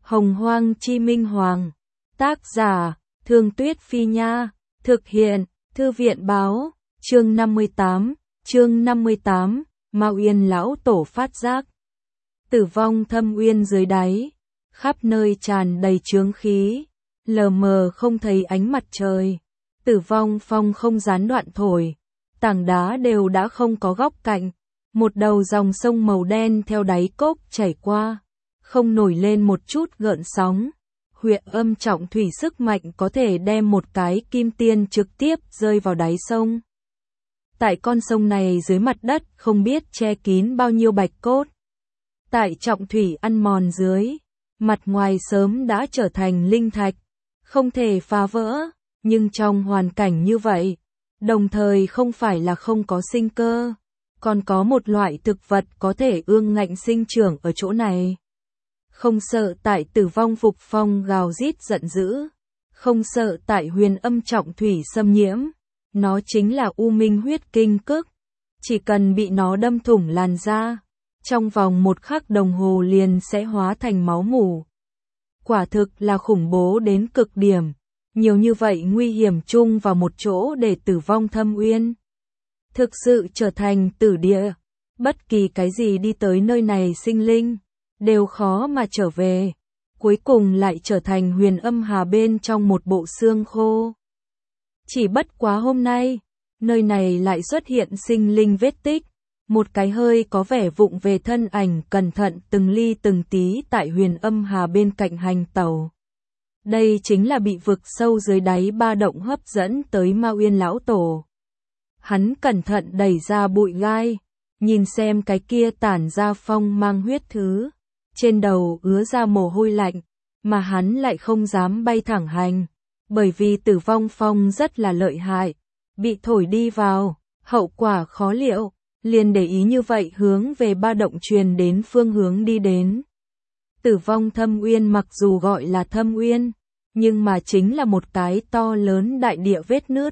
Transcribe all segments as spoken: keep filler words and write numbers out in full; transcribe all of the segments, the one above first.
Hồng Hoang Chi Minh Hoàng. Tác giả, Thương Tuyết Phi Nha. Thực hiện, Thư viện Báo. Chương năm mươi tám. Chương năm mươi tám. Ma Uyên lão tổ phát giác. Tử vong thâm uyên dưới đáy, khắp nơi tràn đầy chướng khí, lờ mờ không thấy ánh mặt trời. Tử vong phong không gián đoạn thổi, tảng đá đều đã không có góc cạnh. Một đầu dòng sông màu đen theo đáy cốc chảy qua, không nổi lên một chút gợn sóng. Huyền âm trọng thủy sức mạnh có thể đem một cái kim tiên trực tiếp rơi vào đáy sông. Tại con sông này dưới mặt đất không biết che kín bao nhiêu bạch cốt. Tại trọng thủy ăn mòn dưới, mặt ngoài sớm đã trở thành linh thạch, không thể phá vỡ, nhưng trong hoàn cảnh như vậy, đồng thời không phải là không có sinh cơ, còn có một loại thực vật có thể ương ngạnh sinh trưởng ở chỗ này. Không sợ tại tử vong phục phong gào rít giận dữ, không sợ tại huyền âm trọng thủy xâm nhiễm, nó chính là U Minh huyết kinh cức, chỉ cần bị nó đâm thủng làn da, trong vòng một khắc đồng hồ liền sẽ hóa thành máu mủ. Quả thực là khủng bố đến cực điểm, nhiều như vậy nguy hiểm chung vào một chỗ để tử vong thâm uyên. Thực sự trở thành tử địa, bất kỳ cái gì đi tới nơi này sinh linh, đều khó mà trở về, cuối cùng lại trở thành huyền âm hà bên trong một bộ xương khô. Chỉ bất quá hôm nay, nơi này lại xuất hiện sinh linh vết tích, một cái hơi có vẻ vụng về thân ảnh cẩn thận từng ly từng tí tại huyền âm hà bên cạnh hành tàu. Đây chính là bị vực sâu dưới đáy ba động hấp dẫn tới Ma Uyên lão tổ. Hắn cẩn thận đẩy ra bụi gai, nhìn xem cái kia tản ra phong mang huyết thứ, trên đầu ứa ra mồ hôi lạnh, mà hắn lại không dám bay thẳng hành, bởi vì tử vong phong rất là lợi hại, bị thổi đi vào, hậu quả khó liệu, liền để ý như vậy hướng về ba động truyền đến phương hướng đi đến. Tử vong thâm uyên mặc dù gọi là thâm uyên, nhưng mà chính là một cái to lớn đại địa vết nứt.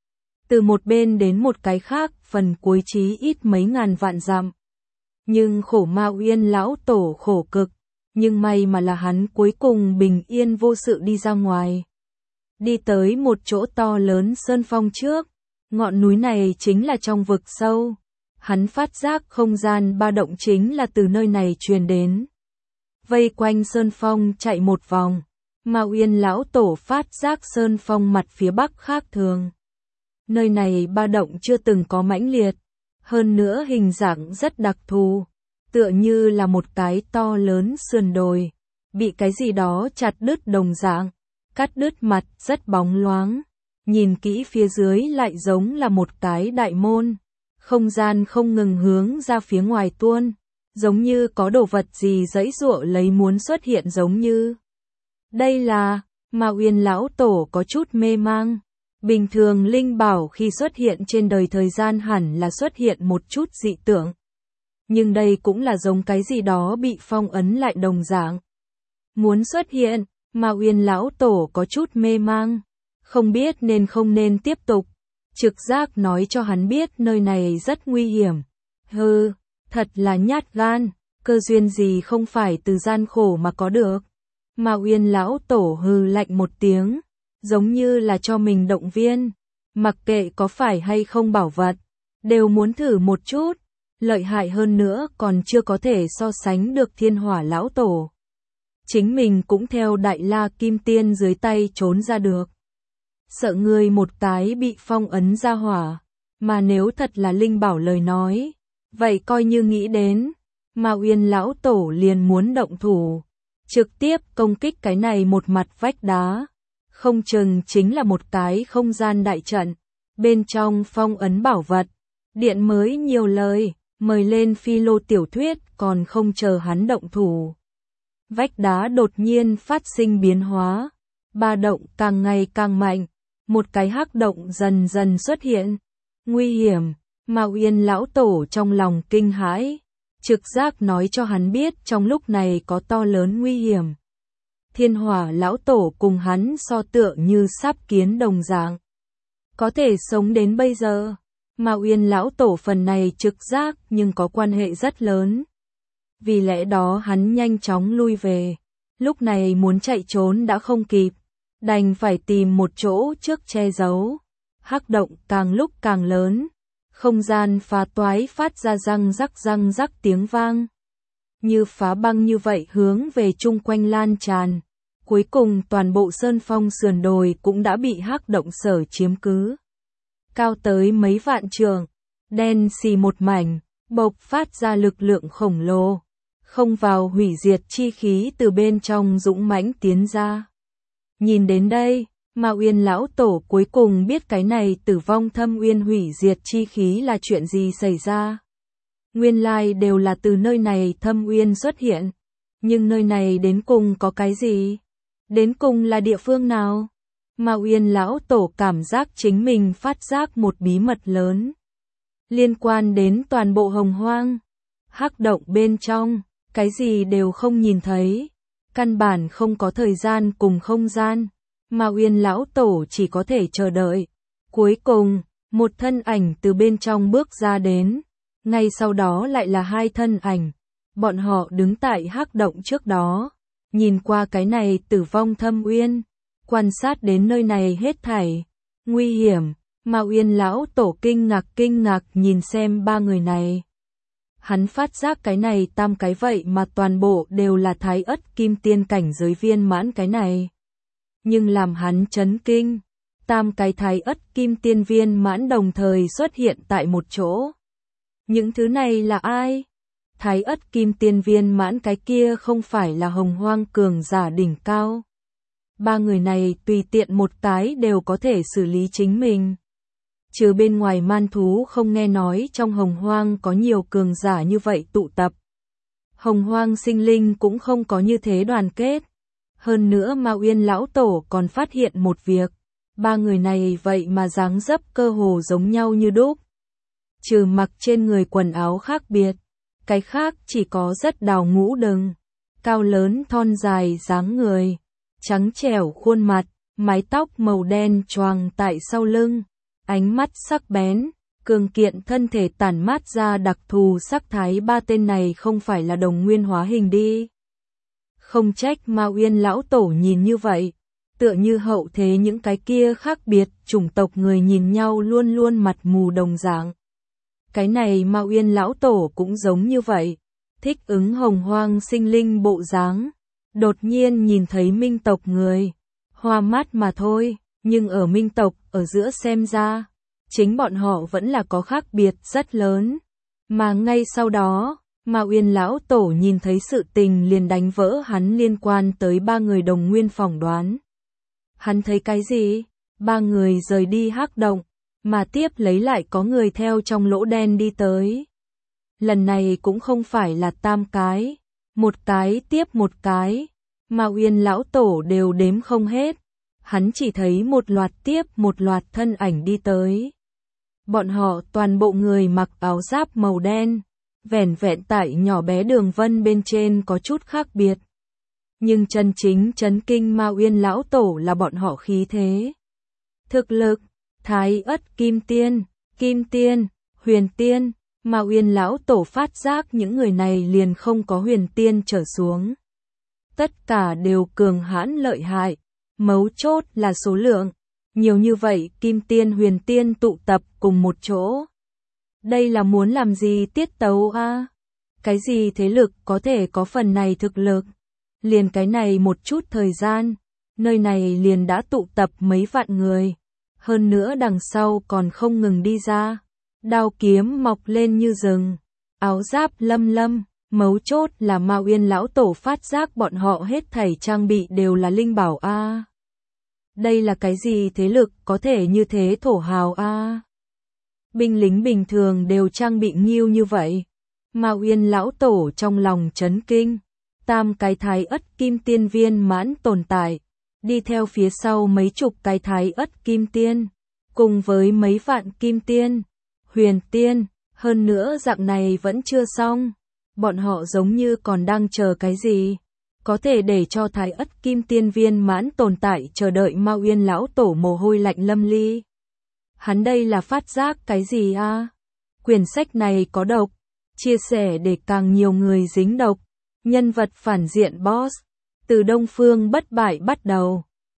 Từ một bên đến một cái khác, phần cuối chí ít mấy ngàn vạn dặm. Nhưng khổ Ma Uyên lão tổ khổ cực, nhưng may mà là hắn cuối cùng bình yên vô sự đi ra ngoài. Đi tới một chỗ to lớn sơn phong trước, ngọn núi này chính là trong vực sâu. Hắn phát giác không gian ba động chính là từ nơi này truyền đến. Vây quanh sơn phong chạy một vòng, Ma Uyên lão tổ phát giác sơn phong mặt phía bắc khác thường. Nơi này ba động chưa từng có mãnh liệt, hơn nữa hình dạng rất đặc thù, tựa như là một cái to lớn sườn đồi, bị cái gì đó chặt đứt đồng dạng, cắt đứt mặt rất bóng loáng, nhìn kỹ phía dưới lại giống là một cái đại môn, không gian không ngừng hướng ra phía ngoài tuôn, giống như có đồ vật gì giãy giụa lấy muốn xuất hiện giống như. Đây là, Ma Uyên lão tổ có chút mê mang. Bình thường linh bảo khi xuất hiện trên đời thời gian hẳn là xuất hiện một chút dị tượng. Nhưng đây cũng là giống cái gì đó bị phong ấn lại đồng dạng. Muốn xuất hiện, Ma Uyên lão tổ có chút mê mang, không biết nên không nên tiếp tục. Trực giác nói cho hắn biết nơi này rất nguy hiểm. Hừ, thật là nhát gan, cơ duyên gì không phải từ gian khổ mà có được. Ma Uyên lão tổ hừ lạnh một tiếng, giống như là cho mình động viên, mặc kệ có phải hay không bảo vật, đều muốn thử một chút, lợi hại hơn nữa còn chưa có thể so sánh được Thiên Hỏa lão tổ. Chính mình cũng theo Đại La Kim Tiên dưới tay trốn ra được. Sợ người một cái bị phong ấn ra hỏa, mà nếu thật là linh bảo lời nói, vậy coi như nghĩ đến, Ma Uyên lão tổ liền muốn động thủ, trực tiếp công kích cái này một mặt vách đá. Không chừng chính là một cái không gian đại trận, bên trong phong ấn bảo vật. Điện mới nhiều lời, mời lên phi lô tiểu thuyết còn không chờ hắn động thủ. Vách đá đột nhiên phát sinh biến hóa, ba động càng ngày càng mạnh, một cái hắc động dần dần xuất hiện. Nguy hiểm, Ma Uyên lão tổ trong lòng kinh hãi, trực giác nói cho hắn biết trong lúc này có to lớn nguy hiểm. Thiên Hỏa lão tổ cùng hắn so tựa như sắp kiến đồng dạng. Có thể sống đến bây giờ, Ma Uyên lão tổ phần này trực giác nhưng có quan hệ rất lớn. Vì lẽ đó hắn nhanh chóng lui về. lúc này muốn chạy trốn đã không kịp, đành phải tìm một chỗ trước che giấu. Hắc động càng lúc càng lớn, không gian phá toái phát ra răng rắc răng rắc tiếng vang. Như phá băng như vậy hướng về chung quanh lan tràn. Cuối cùng toàn bộ sơn phong sườn đồi cũng đã bị hắc động sở chiếm cứ. Cao tới mấy vạn trượng, đen xì một mảnh, bộc phát ra lực lượng khổng lồ. Không vào hủy diệt chi khí từ bên trong dũng mãnh tiến ra. Nhìn đến đây, Mao Uyên lão tổ cuối cùng biết cái này tử vong thâm uyên hủy diệt chi khí là chuyện gì xảy ra. Nguyên lai đều là từ nơi này thâm uyên xuất hiện. Nhưng nơi này đến cùng có cái gì? Đến cùng là địa phương nào? Mao Uyên lão tổ cảm giác chính mình phát giác một bí mật lớn. Liên quan đến toàn bộ hồng hoang. Hắc động bên trong, cái gì đều không nhìn thấy. Căn bản không có thời gian cùng không gian. Mao Uyên lão tổ chỉ có thể chờ đợi. Cuối cùng, một thân ảnh từ bên trong bước ra đến. Ngay sau đó lại là hai thân ảnh. Bọn họ đứng tại hắc động trước đó. Nhìn qua cái này tử vong thâm uyên. Quan sát đến nơi này hết thảy. Nguy hiểm. Mao Uyên lão tổ kinh ngạc kinh ngạc nhìn xem ba người này. Hắn phát giác cái này tam cái vậy mà toàn bộ đều là thái ất kim tiên cảnh giới viên mãn cái này. Nhưng làm hắn chấn kinh, tam cái thái ất kim tiên viên mãn đồng thời xuất hiện tại một chỗ. Những thứ này là ai? Thái ất kim tiên viên mãn cái kia không phải là hồng hoang cường giả đỉnh cao. Ba người này tùy tiện một cái đều có thể xử lý chính mình. Trừ bên ngoài man thú không nghe nói trong hồng hoang có nhiều cường giả như vậy tụ tập. Hồng hoang sinh linh cũng không có như thế đoàn kết. Hơn nữa Mao Uyên lão tổ còn phát hiện một việc. Ba người này vậy mà dáng dấp cơ hồ giống nhau như đúc. Trừ mặc trên người quần áo khác biệt. Cái khác chỉ có rất đào ngũ đừng. Cao lớn thon dài dáng người. Trắng trẻo khuôn mặt. Mái tóc màu đen choàng tại sau lưng. Ánh mắt sắc bén, cường kiện thân thể tản mát ra đặc thù sắc thái. Ba tên này không phải là đồng nguyên hóa hình đi. Không trách Mao Uyên lão tổ nhìn như vậy, tựa như hậu thế những cái kia khác biệt chủng tộc người nhìn nhau luôn luôn mặt mù đồng dạng. Cái này Mao Uyên lão tổ cũng giống như vậy, thích ứng hồng hoang sinh linh bộ dáng, đột nhiên nhìn thấy minh tộc người, hoa mắt mà thôi, nhưng ở minh tộc ở giữa xem ra, chính bọn họ vẫn là có khác biệt rất lớn, mà ngay sau đó. Mao Uyên lão tổ nhìn thấy sự tình liền đánh vỡ hắn liên quan tới ba người đồng nguyên phỏng đoán. Hắn thấy cái gì? Ba người rời đi hắc động, mà tiếp lấy lại có người theo trong lỗ đen đi tới. Lần này cũng không phải là tam cái, một cái tiếp một cái, Mao Uyên lão tổ đều đếm không hết. Hắn chỉ thấy một loạt tiếp một loạt thân ảnh đi tới. Bọn họ toàn bộ người mặc áo giáp màu đen. Vẻn vẹn tại nhỏ bé đường vân bên trên có chút khác biệt. Nhưng chân chính chấn kinh Mao Uyên lão tổ là bọn họ khí thế. Thực lực, thái ất kim tiên, kim tiên, huyền tiên, Mao Uyên lão tổ phát giác những người này liền không có huyền tiên trở xuống. Tất cả đều cường hãn lợi hại, mấu chốt là số lượng. Nhiều như vậy kim tiên huyền tiên tụ tập cùng một chỗ. Đây là muốn làm gì tiết tấu a? À? Cái gì thế lực có thể có phần này thực lực? Liền cái này một chút thời gian, nơi này liền đã tụ tập mấy vạn người. Hơn nữa đằng sau còn không ngừng đi ra. Đao kiếm mọc lên như rừng. Áo giáp lâm lâm. Mấu chốt là Mao Uyên lão tổ phát giác bọn họ hết thảy trang bị đều là linh bảo a. À? Đây là cái gì thế lực có thể như thế thổ hào a? À? Binh lính bình thường đều trang bị nghiêu như vậy. Mao Uyên lão tổ trong lòng chấn kinh. Tam cái thái ất kim tiên viên mãn tồn tại. Đi theo phía sau mấy chục cái thái ất kim tiên. Cùng với mấy vạn kim tiên. Huyền tiên. Hơn nữa dạng này vẫn chưa xong. Bọn họ giống như còn đang chờ cái gì. Có thể để cho thái ất kim tiên viên mãn tồn tại chờ đợi Mao Uyên lão tổ mồ hôi lạnh lâm ly. Hắn đây là phát giác cái gì a? À? Quyển sách này có độc, chia sẻ để càng nhiều người dính độc. Nhân vật phản diện boss, từ Đông Phương bất bại bắt đầu.